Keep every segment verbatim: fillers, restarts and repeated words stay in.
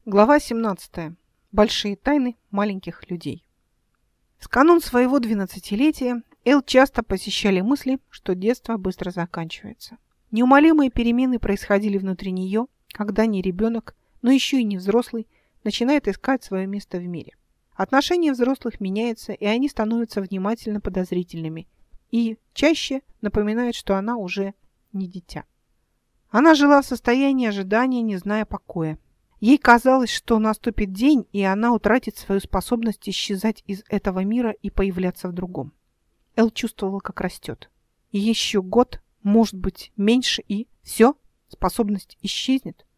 Глава семнадцатая. Большие тайны маленьких людей. В канун своего двенадцатилетия Эл часто посещали мысли, что детство быстро заканчивается. Неумолимые перемены происходили внутри нее, когда не ребенок, но еще и не взрослый, начинает искать свое место в мире. Отношения взрослых меняются, и они становятся внимательно подозрительными, и чаще напоминают, что она уже не дитя. Она жила в состоянии ожидания, не зная покоя. Ей казалось, что наступит день, и она утратит свою способность исчезать из этого мира и появляться в другом. Эл чувствовала, как растет. И еще год, может быть, меньше, и все, способность исчезнет.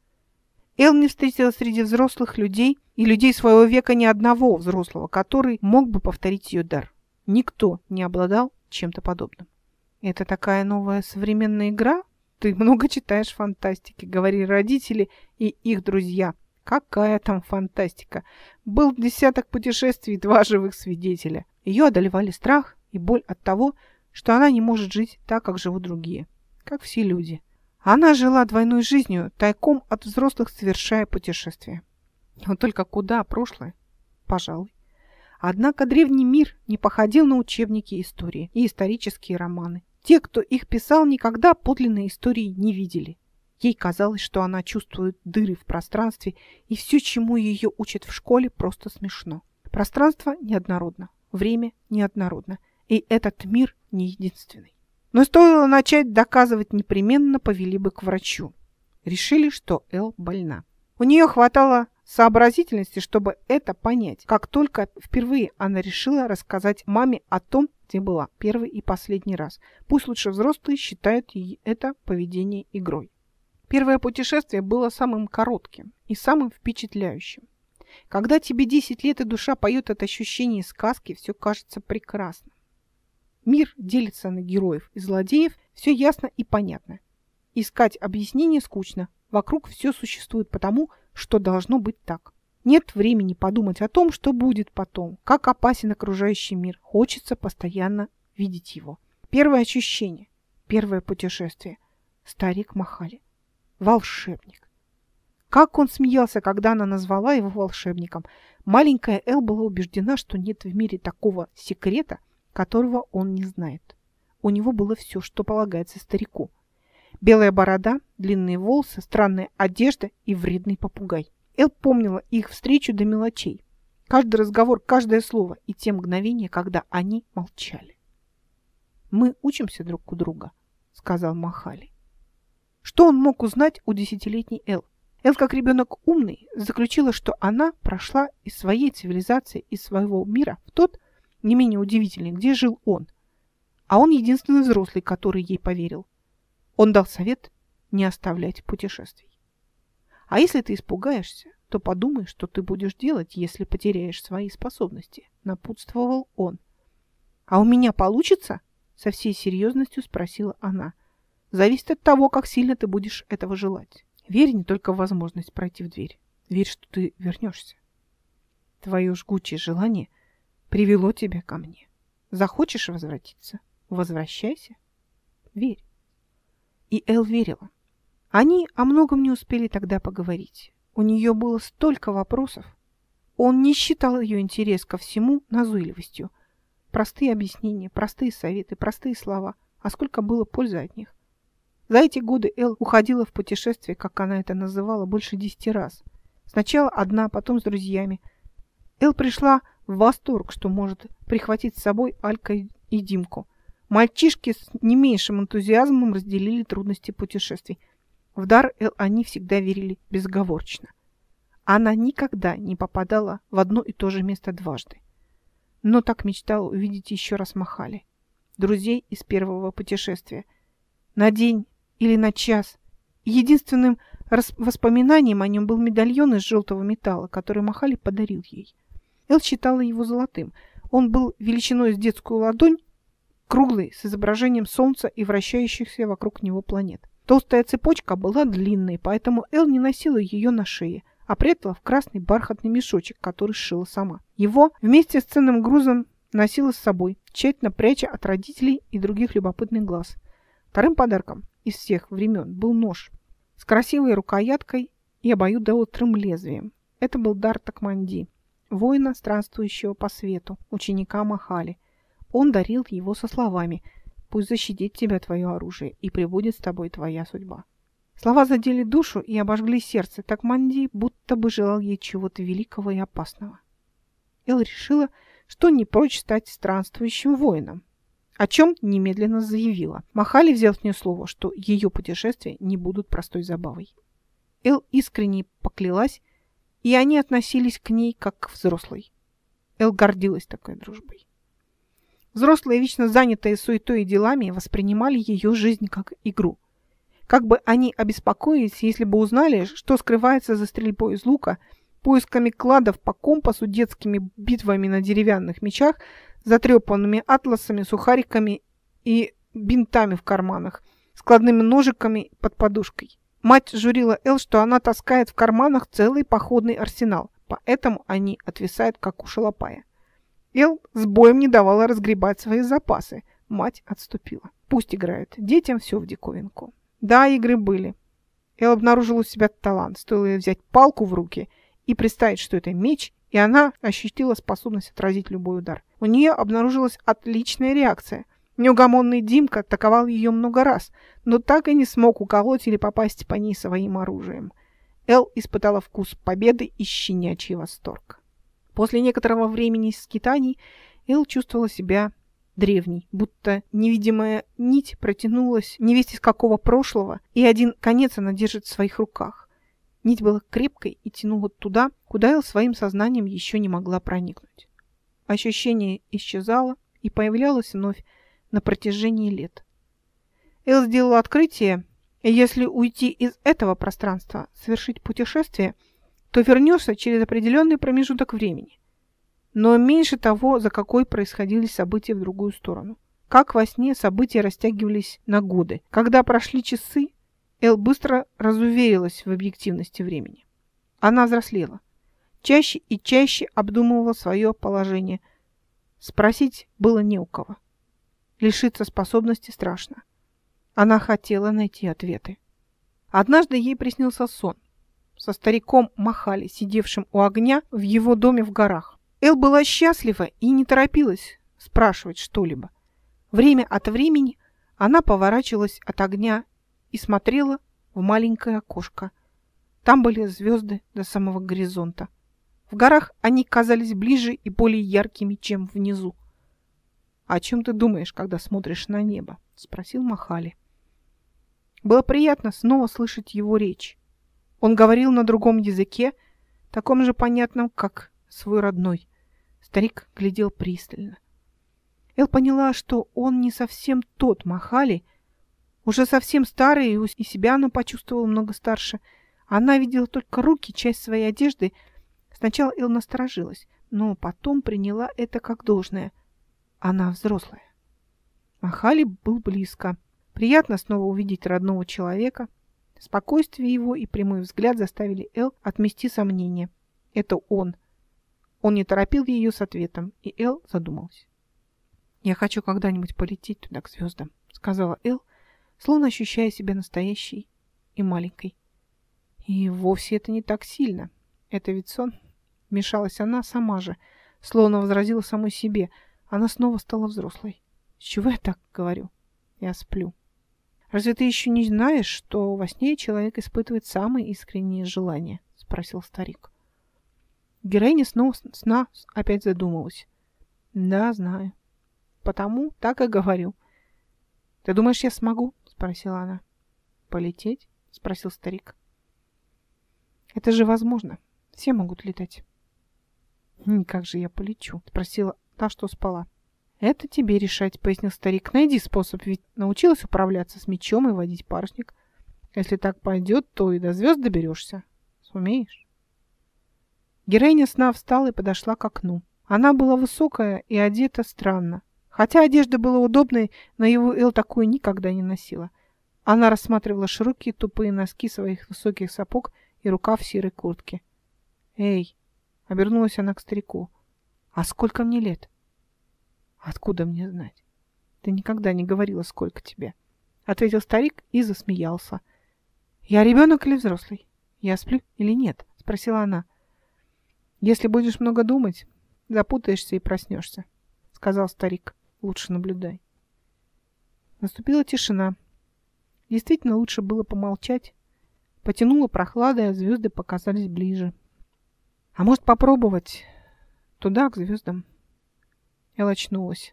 Эл не встретила среди взрослых людей и людей своего века ни одного взрослого, который мог бы повторить ее дар. Никто не обладал чем-то подобным. Это такая новая современная игра? Ты много читаешь фантастики, говорили родители и их друзья. Какая там фантастика? Был десяток путешествий и два живых свидетеля. Ее одолевали страх и боль от того, что она не может жить так, как живут другие, как все люди. Она жила двойной жизнью, тайком от взрослых совершая путешествия. Но только куда прошлое? Пожалуй. Однако древний мир не походил на учебники истории и исторические романы. Те, кто их писал, никогда подлинной истории не видели. Ей казалось, что она чувствует дыры в пространстве, и все, чему ее учат в школе, просто смешно. Пространство неоднородно, время неоднородно, и этот мир не единственный. Но стоило начать доказывать, непременно повели бы к врачу. Решили, что Эл больна. У нее хватало сообразительности, чтобы это понять. Как только впервые она решила рассказать маме о том, где была первый и последний раз. Пусть лучше взрослые считают это поведение игрой. Первое путешествие было самым коротким и самым впечатляющим. Когда тебе десять лет и душа поет от ощущения сказки, все кажется прекрасным. Мир делится на героев и злодеев, все ясно и понятно. Искать объяснение скучно. Вокруг все существует потому, что должно быть так. Нет времени подумать о том, что будет потом, как опасен окружающий мир. Хочется постоянно видеть его. Первое ощущение, первое путешествие. Старик Махали. Волшебник. Как он смеялся, когда она назвала его волшебником. Маленькая Эл была убеждена, что нет в мире такого секрета, которого он не знает. У него было все, что полагается старику. Белая борода, длинные волосы, странная одежда и вредный попугай. Эл помнила их встречу до мелочей. Каждый разговор, каждое слово и те мгновения, когда они молчали. «Мы учимся друг у друга», — сказал Махали. Что он мог узнать у десятилетней Эл? Эл, как ребенок умный, заключила, что она прошла из своей цивилизации, из своего мира в тот, не менее удивительный, где жил он. А он единственный взрослый, который ей поверил. Он дал совет не оставлять путешествий. А если ты испугаешься, то подумай, что ты будешь делать, если потеряешь свои способности, напутствовал он. А у меня получится? Со всей серьезностью спросила она. Зависит от того, как сильно ты будешь этого желать. Верь не только в возможность пройти в дверь. Верь, что ты вернешься. Твое жгучее желание привело тебя ко мне. Захочешь возвратиться? Возвращайся. Верь. И Эл верила. Они о многом не успели тогда поговорить. У нее было столько вопросов. Он не считал ее интерес ко всему назойливостью. Простые объяснения, простые советы, простые слова. А сколько было пользы от них. За эти годы Эл уходила в путешествие, как она это называла, больше десяти раз. Сначала одна, потом с друзьями. Эл пришла в восторг, что может прихватить с собой Алька и Димку. Мальчишки с не меньшим энтузиазмом разделили трудности путешествий. В дар Эл они всегда верили безоговорочно. Она никогда не попадала в одно и то же место дважды. Но так мечтала увидеть еще раз Махали. Друзей из первого путешествия. На день или на час. И единственным воспоминанием о нем был медальон из желтого металла, который Махали подарил ей. Эл считала его золотым. Он был величиной с детскую ладонь, круглый, с изображением солнца и вращающихся вокруг него планет. Толстая цепочка была длинной, поэтому Эл не носила ее на шее, а прятала в красный бархатный мешочек, который сшила сама. Его вместе с ценным грузом носила с собой, тщательно пряча от родителей и других любопытных глаз. Вторым подарком из всех времен был нож с красивой рукояткой и обоюдоострым лезвием. Это был дар Такманди, воина, странствующего по свету, ученика Махали. Он дарил его со словами: «Пусть защитит тебя твое оружие, и пребудет с тобой твоя судьба». Слова задели душу и обожгли сердце. Такманди будто бы желал ей чего-то великого и опасного. Эл решила, что не прочь стать странствующим воином, о чем немедленно заявила. Махали взял с нее слово, что ее путешествия не будут простой забавой. Эл искренне поклялась, и они относились к ней как к взрослой. Эл гордилась такой дружбой. Взрослые, вечно занятые суетой и делами, воспринимали ее жизнь как игру. Как бы они обеспокоились, если бы узнали, что скрывается за стрельбой из лука, поисками кладов по компасу, детскими битвами на деревянных мечах, затрепанными атласами, сухариками и бинтами в карманах, складными ножиками под подушкой. Мать журила Эл, что она таскает в карманах целый походный арсенал, поэтому они отвисают, как у шалопая. Эл с боем не давала разгребать свои запасы. Мать отступила. Пусть играют. Детям все в диковинку. Да, игры были. Эл обнаружила у себя талант. Стоило ей взять палку в руки и представить, что это меч, и она ощутила способность отразить любой удар. У нее обнаружилась отличная реакция. Неугомонный Димка атаковал ее много раз, но так и не смог уколоть или попасть по ней своим оружием. Эл испытала вкус победы и щенячий восторг. После некоторого времени скитаний Эл чувствовала себя древней, будто невидимая нить протянулась невесть из какого прошлого, и один конец она держит в своих руках. Нить была крепкой и тянула туда, куда Эл своим сознанием еще не могла проникнуть. Ощущение исчезало и появлялось вновь на протяжении лет. Эл сделала открытие, и если уйти из этого пространства, совершить путешествие, то вернешься через определенный промежуток времени. Но меньше того, за какой происходили события в другую сторону. Как во сне события растягивались на годы. Когда прошли часы, Эл быстро разуверилась в объективности времени. Она взрослела. Чаще и чаще обдумывала свое положение. Спросить было не у кого. Лишиться способности страшно. Она хотела найти ответы. Однажды ей приснился сон со стариком Махали, сидевшим у огня в его доме в горах. Эл была счастлива и не торопилась спрашивать что-либо. Время от времени она поворачивалась от огня и смотрела в маленькое окошко. Там были звезды до самого горизонта. В горах они казались ближе и более яркими, чем внизу. «О чем ты думаешь, когда смотришь на небо?» — спросил Махали. Было приятно снова слышать его речь. Он говорил на другом языке, таком же понятном, как свой родной. Старик глядел пристально. Эл поняла, что он не совсем тот Махали, уже совсем старый, и себя она почувствовала много старше. Она видела только руки, часть своей одежды. Сначала Эл насторожилась, но потом приняла это как должное. Она взрослая. Махали был близко. Приятно снова увидеть родного человека. Спокойствие его и прямой взгляд заставили Эл отмести сомнения. Это он. Он не торопил ее с ответом, и Эл задумалась. «Я хочу когда-нибудь полететь туда, к звездам», — сказала Эл, словно ощущая себя настоящей и маленькой. «И вовсе это не так сильно. Это ведь сон», — вмешалась она сама же, словно возразила самой себе. Она снова стала взрослой. «С чего я так говорю? Я сплю». «Разве ты еще не знаешь, что во сне человек испытывает самые искренние желания?» — спросил старик. Героиня снова сна опять задумалась. «Да, знаю. Потому так и говорю». «Ты думаешь, я смогу?» — спросила она. «Полететь?» — спросил старик. «Это же возможно. Все могут летать». «Как же я полечу?» — спросила та, что спала. «Это тебе решать», — пояснил старик. «Найди способ, ведь научилась управляться с мечом и водить парусник. Если так пойдет, то и до звезд доберешься. Сумеешь?» Героиня сна встала и подошла к окну. Она была высокая и одета странно. Хотя одежда была удобной, но его Эл такую никогда не носила. Она рассматривала широкие тупые носки своих высоких сапог и рукав серой куртки. «Эй!» — обернулась она к старику. «А сколько мне лет?» «Откуда мне знать? Ты никогда не говорила, сколько тебе», — ответил старик и засмеялся. «Я ребенок или взрослый? Я сплю или нет?» — спросила она. Если будешь много думать, запутаешься и проснешься, сказал старик. Лучше наблюдай. Наступила тишина. Действительно, лучше было помолчать. Потянуло прохладой, а звезды показались ближе. А может, попробовать туда, к звездам? Эл очнулась.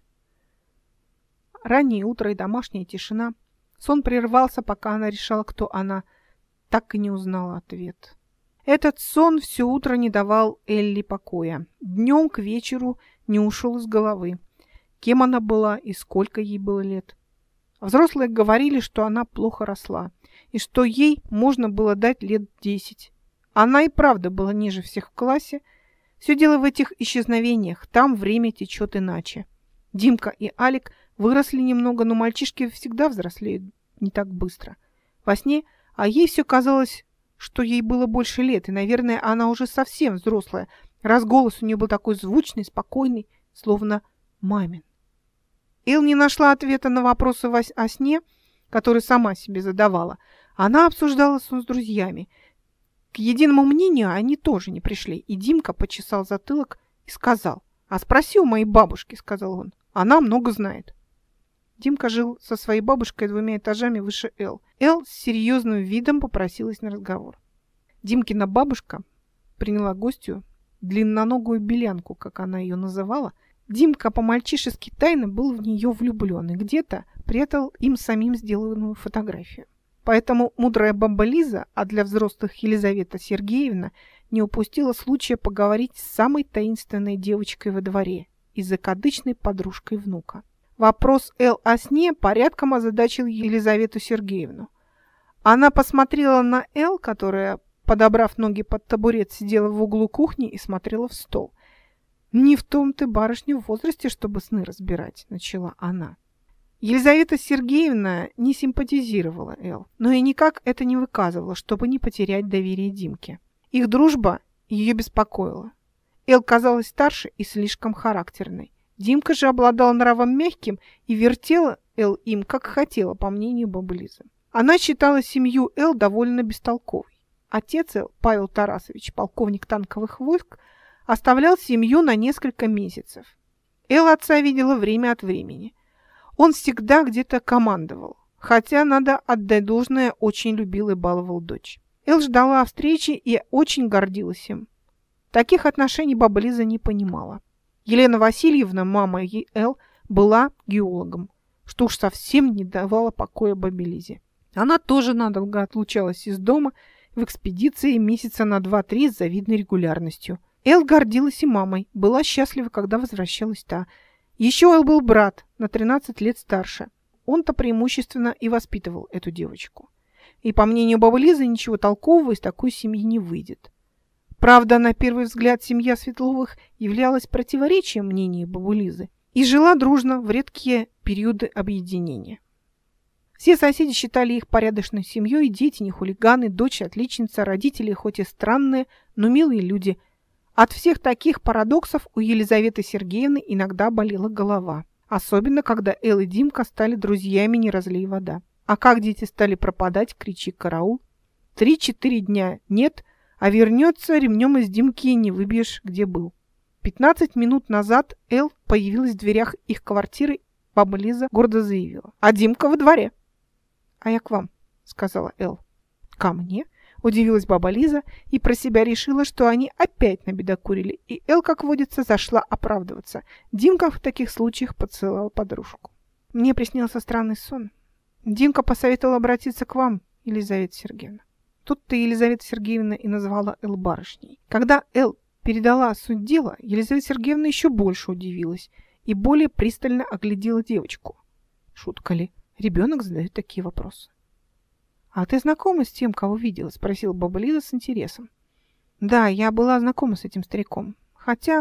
Раннее утро и домашняя тишина. Сон прервался, пока она решала, кто она. Так и не узнала ответ. Этот сон все утро не давал Элли покоя. Днем к вечеру не ушел из головы. Кем она была и сколько ей было лет. Взрослые говорили, что она плохо росла, и что ей можно было дать лет десять. Она и правда была ниже всех в классе. Все дело в этих исчезновениях. Там время течет иначе. Димка и Алик выросли немного, но мальчишки всегда взрослеют не так быстро. Во сне, а ей все казалось, что ей было больше лет, и, наверное, она уже совсем взрослая, раз голос у нее был такой звучный, спокойный, словно мамин. Эл не нашла ответа на вопросы о сне, которые сама себе задавала. Она обсуждала сон с друзьями. К единому мнению они тоже не пришли, и Димка почесал затылок и сказал: «А спроси у моей бабушки», — сказал он, — «она много знает». Димка жил со своей бабушкой двумя этажами выше Эл. Эл с серьезным видом попросилась на разговор. Димкина бабушка приняла гостью, длинноногую белянку, как она ее называла. Димка по-мальчишески тайно был в нее влюблен и где-то прятал им самим сделанную фотографию. Поэтому мудрая баба Лиза, а для взрослых Елизавета Сергеевна, не упустила случая поговорить с самой таинственной девочкой во дворе и закадычной подружкой внука. Вопрос Эл о сне порядком озадачил Елизавету Сергеевну. Она посмотрела на Эл, которая, подобрав ноги под табурет, сидела в углу кухни и смотрела в стол. «Не в том ты, барышня, в возрасте, чтобы сны разбирать», — начала она. Елизавета Сергеевна не симпатизировала Эл, но и никак это не выказывала, чтобы не потерять доверие Димке. Их дружба ее беспокоила. Эл казалась старше и слишком характерной. Димка же обладал нравом мягким и вертела Эл им, как хотела, по мнению бабы Лизы. Она считала семью Эл довольно бестолковой. Отец Эл, Павел Тарасович, полковник танковых войск, оставлял семью на несколько месяцев. Эл отца видела время от времени. Он всегда где-то командовал, хотя, надо отдать должное, очень любил и баловал дочь. Эл ждала встречи и очень гордилась им. Таких отношений баба Лиза не понимала. Елена Васильевна, мама Эл, была геологом, что уж совсем не давало покоя бабе Лизе. Она тоже надолго отлучалась из дома в экспедиции месяца на два-три с завидной регулярностью. Эл гордилась и мамой, была счастлива, когда возвращалась та. Еще Эл был брат, на тринадцать лет старше. Он-то преимущественно и воспитывал эту девочку. И, по мнению бабы Лизы, ничего толкового из такой семьи не выйдет. Правда, на первый взгляд, семья Светловых являлась противоречием мнению бабы Лизы и жила дружно в редкие периоды объединения. Все соседи считали их порядочной семьей, дети не хулиганы, дочь отличница, родители хоть и странные, но милые люди. От всех таких парадоксов у Елизаветы Сергеевны иногда болела голова. Особенно, когда Эл и Димка стали друзьями не разлей вода. А как дети стали пропадать, кричи караул. Три-четыре дня нет, а вернется, ремнем из Димки не выбьешь, где был. Пятнадцать минут назад Эл появилась в дверях их квартиры, баба Лиза гордо заявила: «А Димка во дворе». «А я к вам», — сказала Эл. «Ко мне?» — удивилась баба Лиза и про себя решила, что они опять набедокурили, и Эл, как водится, зашла оправдываться. Димка в таких случаях поцеловал подружку. «Мне приснился странный сон. Димка посоветовал обратиться к вам, Елизавета Сергеевна». Тут-то Елизавета Сергеевна и назвала Эл барышней. Когда Эл передала суть дела, Елизавета Сергеевна еще больше удивилась и более пристально оглядела девочку. Шутка ли? Ребенок задает такие вопросы. «А ты знакома с тем, кого видела?» — спросила баба Лиза с интересом. «Да, я была знакома с этим стариком. Хотя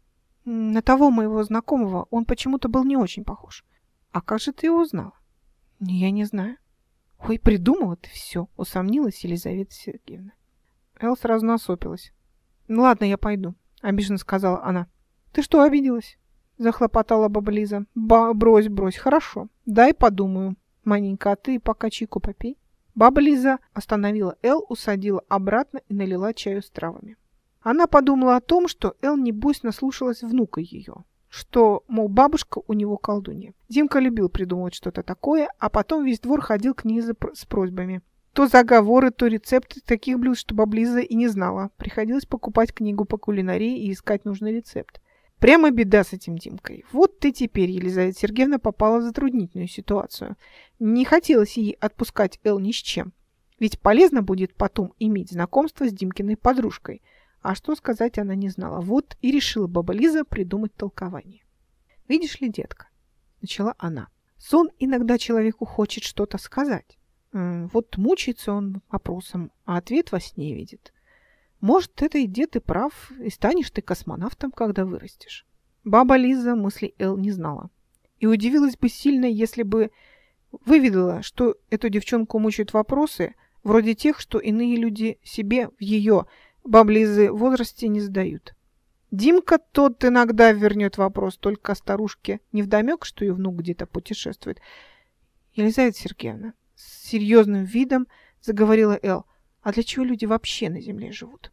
на того моего знакомого он почему-то был не очень похож. А как же ты его узнала?» «Я не знаю». «Ой, придумала ты все», — усомнилась Елизавета Сергеевна. Эл сразу насупилась. «Ну ладно, я пойду», — обиженно сказала она. «Ты что, обиделась?» — захлопотала баба Лиза. «Ба, брось, брось, хорошо. Дай подумаю. Маненька, а ты пока чайку попей». Баба Лиза остановила Эл, усадила обратно и налила чаю с травами. Она подумала о том, что Эл, небось, наслушалась внука ее, что, мол, бабушка у него колдунья. Димка любил придумывать что-то такое, а потом весь двор ходил к ней за, с просьбами. То заговоры, то рецепты таких блюд, что баба Лиза и не знала. Приходилось покупать книгу по кулинарии и искать нужный рецепт. Прямо беда с этим Димкой. Вот ты теперь, Елизавета Сергеевна, попала в затруднительную ситуацию. Не хотелось ей отпускать Эл ни с чем. Ведь полезно будет потом иметь знакомство с Димкиной подружкой. А что сказать она не знала. Вот и решила баба Лиза придумать толкование. «Видишь ли, детка», — начала она, — «сон иногда человеку хочет что-то сказать. Вот мучается он вопросом, а ответ во сне видит. Может, это и дед и прав, и станешь ты космонавтом, когда вырастешь». Баба Лиза мыслей Эл не знала. И удивилась бы сильно, если бы выведала, что эту девчонку мучают вопросы, вроде тех, что иные люди себе в ее, бабы Лизы, возрасте не задают. Димка тот иногда вернет вопрос, только старушке невдомек, что ее внук где-то путешествует. «Елизавета Сергеевна», — с серьезным видом заговорила Эл, — «а для чего люди вообще на земле живут?»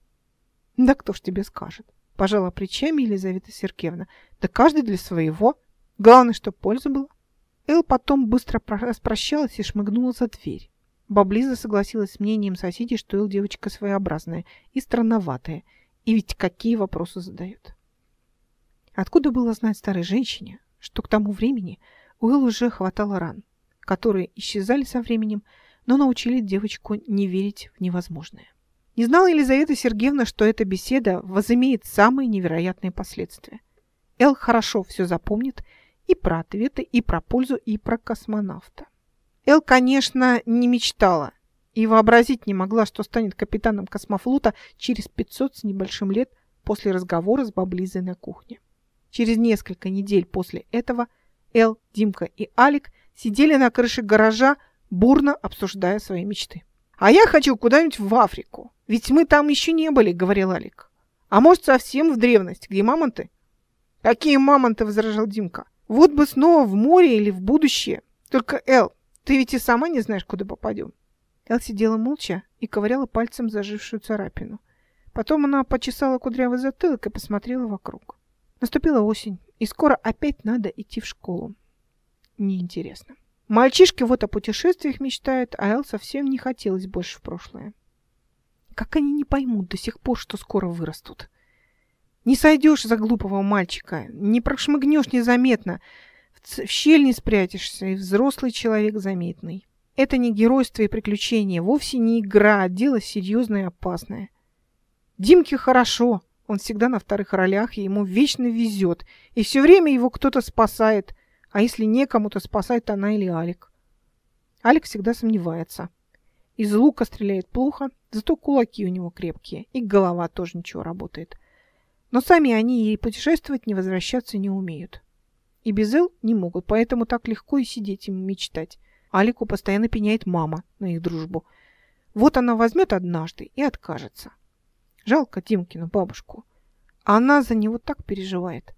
«Да кто ж тебе скажет?» — пожала плечами Елизавета Сергеевна. «Да каждый для своего. Главное, чтоб польза была». Эл потом быстро распрощалась и шмыгнула за дверь. Баба Лиза согласилась с мнением соседей, что Эл девочка своеобразная и странноватая. И ведь какие вопросы задают. Откуда было знать старой женщине, что к тому времени у Эл уже хватало ран, которые исчезали со временем, но научили девочку не верить в невозможное. Не знала Елизавета Сергеевна, что эта беседа возымеет самые невероятные последствия. Эл хорошо все запомнит и про ответы, и про пользу, и про космонавта. Эл, конечно, не мечтала и вообразить не могла, что станет капитаном космофлота через пятьсот с небольшим лет после разговора с бабой Лизой на кухне. Через несколько недель после этого Эл, Димка и Алик сидели на крыше гаража, бурно обсуждая свои мечты. «А я хочу куда-нибудь в Африку, ведь мы там еще не были», — говорил Алик. «А может, совсем в древность, где мамонты?» «Какие мамонты?» — возражал Димка. «Вот бы снова в море или в будущее. Только, Эл, ты ведь и сама не знаешь, куда попадем». Эл сидела молча и ковыряла пальцем зажившую царапину. Потом она почесала кудрявый затылок и посмотрела вокруг. Наступила осень, и скоро опять надо идти в школу. Неинтересно. Мальчишки вот о путешествиях мечтают, а Эл совсем не хотелось больше в прошлое. Как они не поймут до сих пор, что скоро вырастут? Не сойдешь за глупого мальчика, не прошмыгнешь незаметно, в щель не спрячешься, и взрослый человек заметный. Это не геройство и приключение, вовсе не игра, а дело серьезное и опасное. Димке хорошо, он всегда на вторых ролях, и ему вечно везет, и все время его кто-то спасает, а если некому, то спасает она или Алик. Алик всегда сомневается. Из лука стреляет плохо, зато кулаки у него крепкие, и голова тоже ничего работает. Но сами они и путешествовать, не возвращаться не умеют. И без Эл не могут, поэтому так легко и сидеть им мечтать. Алику постоянно пеняет мама на их дружбу. Вот она возьмет однажды и откажется. Жалко Димкину бабушку. А она за него так переживает.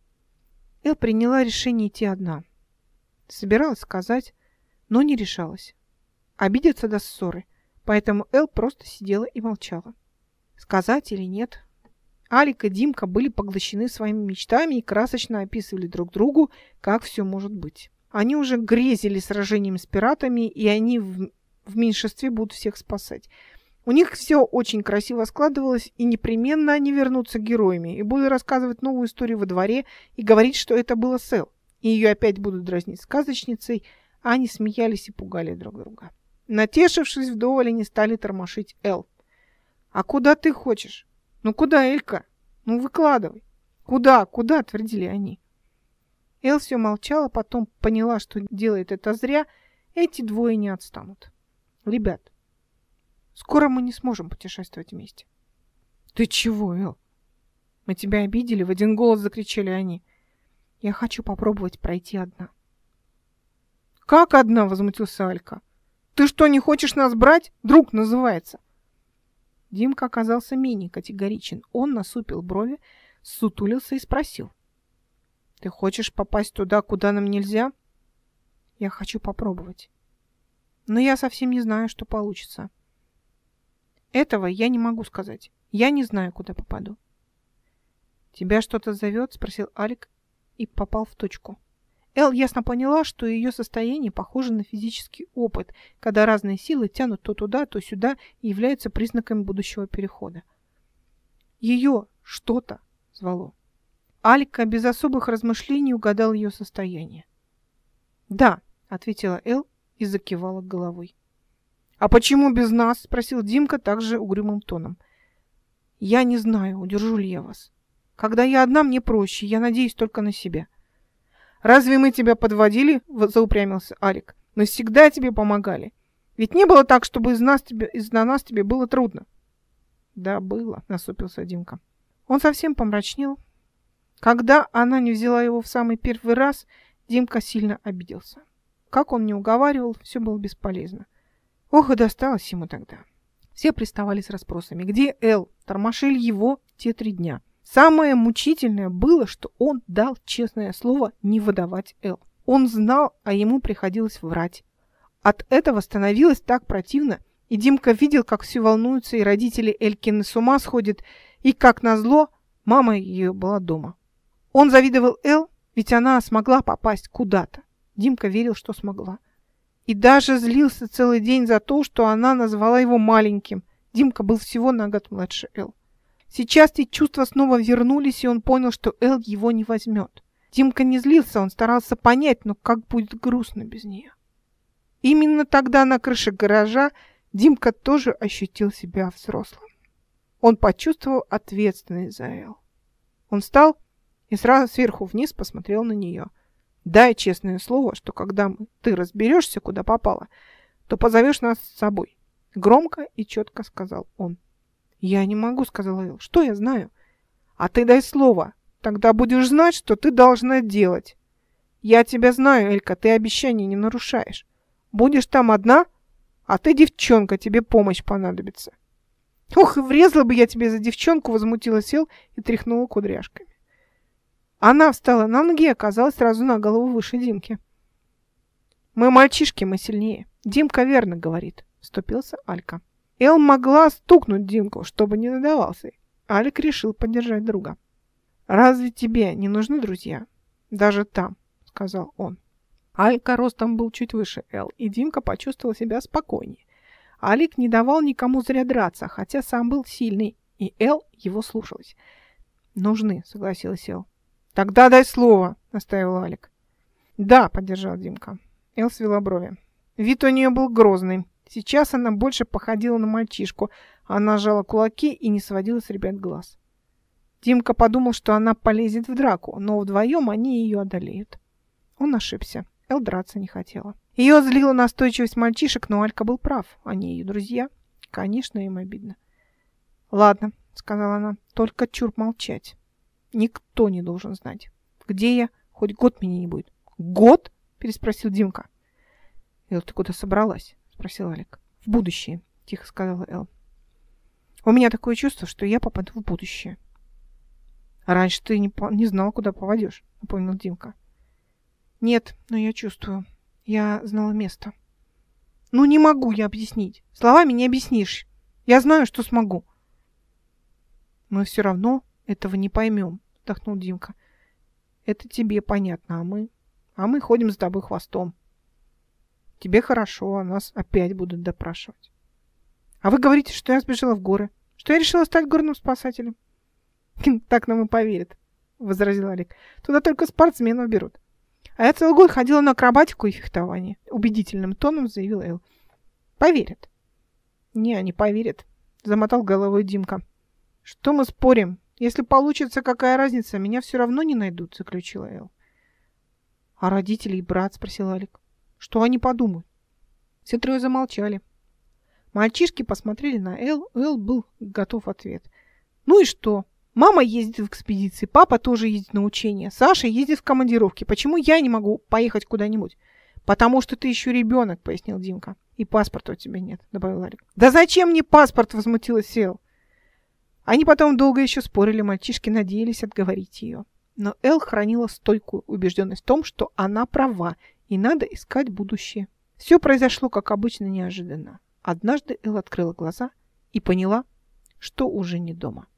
Эл приняла решение идти одна. Собиралась сказать, но не решалась. Обидеться до ссоры, поэтому Эл просто сидела и молчала. Сказать или нет? Алик и Димка были поглощены своими мечтами и красочно описывали друг другу, как все может быть. Они уже грезили сражениями с пиратами, и они в, в меньшинстве будут всех спасать. У них все очень красиво складывалось, и непременно они вернутся героями и будут рассказывать новую историю во дворе и говорить, что это было с Эл. И ее опять будут дразнить сказочницей, а они смеялись и пугали друг друга. Натешившись вдоволь, они стали тормошить Эл. «А куда ты хочешь? Ну куда, Элька? Ну выкладывай». «Куда? Куда?» — твердили они. Эл все молчала, потом поняла, что делает это зря. Эти двое не отстанут. «Ребят, скоро мы не сможем путешествовать вместе». «Ты чего, Эл? Мы тебя обидели?» — в один голос закричали они. «Я хочу попробовать пройти одна». «Как одна?» — возмутился Алька. «Ты что, не хочешь нас брать? Друг называется». Димка оказался менее категоричен. Он насупил брови, сутулился и спросил. «Ты хочешь попасть туда, куда нам нельзя?» «Я хочу попробовать. Но я совсем не знаю, что получится». «Этого я не могу сказать. Я не знаю, куда попаду. «Тебя что-то зовет?» – спросил Алик и попал в точку. Эл ясно поняла, что ее состояние похоже на физический опыт, когда разные силы тянут то туда, то сюда и являются признаками будущего перехода. Ее что-то звало. Алика без особых размышлений угадал ее состояние. «Да», — ответила Эл и закивала головой. «А почему без нас?» — спросил Димка также угрюмым тоном. «Я не знаю, удержу ли я вас. Когда я одна, мне проще, я надеюсь только на себя». «Разве мы тебя подводили?» — заупрямился Алик. «Мы всегда тебе помогали. Ведь не было так, чтобы из нас тебе, из на нас тебе было трудно». «Да, было», — насупился Димка. Он совсем помрачнел. Когда она не взяла его в самый первый раз, Димка сильно обиделся. Как он не уговаривал, все было бесполезно. Ох, и досталось ему тогда. Все приставали с расспросами. Где Эл? Тормошили его те три дня. Самое мучительное было, что он дал честное слово не выдавать Эл. Он знал, а ему приходилось врать. От этого становилось так противно, и Димка видел, как все волнуются, и родители Элькины с ума сходят, и, как назло, мама ее была дома. Он завидовал Эл, ведь она смогла попасть куда-то. Димка верил, что смогла. И даже злился целый день за то, что она назвала его маленьким. Димка был всего на год младше Эл. Сейчас эти чувства снова вернулись, и он понял, что Эл его не возьмет. Димка не злился, он старался понять, но как будет грустно без нее. Именно тогда на крыше гаража Димка тоже ощутил себя взрослым. Он почувствовал ответственность за Эл. Он встал и сразу сверху вниз посмотрел на нее. «Дай честное слово, что когда ты разберешься, куда попала, то позовешь нас с собой», — громко и четко сказал он. «Я не могу», — сказала Эл. «Что я знаю?» «А ты дай слово. Тогда будешь знать, что ты должна делать. Я тебя знаю, Элька, ты обещания не нарушаешь. Будешь там одна, а ты девчонка, тебе помощь понадобится». «Ох, и врезала бы я тебе за девчонку», — возмутилась Эл и тряхнула кудряшками. Она встала на ноги и оказалась сразу на голову выше Димки. «Мы мальчишки, мы сильнее. Димка верно говорит», — вступился Алька. Эл могла стукнуть Димку, чтобы не надавался. Алик решил поддержать друга. «Разве тебе не нужны друзья? Даже там», — сказал он. Алька ростом был чуть выше Эл, и Димка почувствовал себя спокойнее. Алик не давал никому зря драться, хотя сам был сильный, и Эл его слушалась. «Нужны», — согласилась Эл. «Тогда дай слово», — настаивал Алик. «Да», — поддержал Димка. Эл свела брови. Вид у нее был грозный. Сейчас она больше походила на мальчишку. Она сжала кулаки и не сводила с ребят глаз. Димка подумал, что она полезет в драку, но вдвоем они ее одолеют. Он ошибся. Эл драться не хотела. Ее злила настойчивость мальчишек, но Алька был прав. Они ее друзья. Конечно, им обидно. «Ладно», — сказала она, — «только чур молчать. Никто не должен знать. Где я? Хоть год меня не будет». «Год?» — переспросил Димка. «Эл, ты куда собралась?» — спросил Алик. «В будущее», — тихо сказала Эл. «У меня такое чувство, что я попаду в будущее». «Раньше ты не, не знал, куда попадешь», — напомнил Димка. «Нет, но я чувствую. Я знала место». «Ну не могу я объяснить. Словами не объяснишь. Я знаю, что смогу». «Мы все равно этого не поймем», — вздохнул Димка. «Это тебе понятно, а мы... А мы ходим с тобой хвостом. Тебе хорошо, а нас опять будут допрашивать. А вы говорите, что я сбежала в горы, что я решила стать горным спасателем». «Так нам и поверят», — возразил Алик. «Туда только спортсменов берут. А я целый год ходила на акробатику и фехтование», — убедительным тоном заявил Эл. «Поверят». «Не, они поверят», — замотал головой Димка. «Что мы спорим? Если получится, какая разница? Меня все равно не найдут», — заключила Эл. «А родители и брат?» — спросил Алик. «Что они подумают?» Все трое замолчали. Мальчишки посмотрели на Эл. Эл был готов ответ. «Ну и что? Мама ездит в экспедиции, папа тоже ездит на учения, Саша ездит в командировки. Почему я не могу поехать куда-нибудь?» «Потому что ты еще ребенок», — пояснил Димка. «И паспорта у тебя нет», — добавил Алик. «Да зачем мне паспорт?» — возмутилась Эл. Они потом долго еще спорили, мальчишки надеялись отговорить ее. Но Эл хранила стойкую убежденность в том, что она права, и надо искать будущее. Все произошло, как обычно, неожиданно. Однажды Эл открыла глаза и поняла, что уже не дома.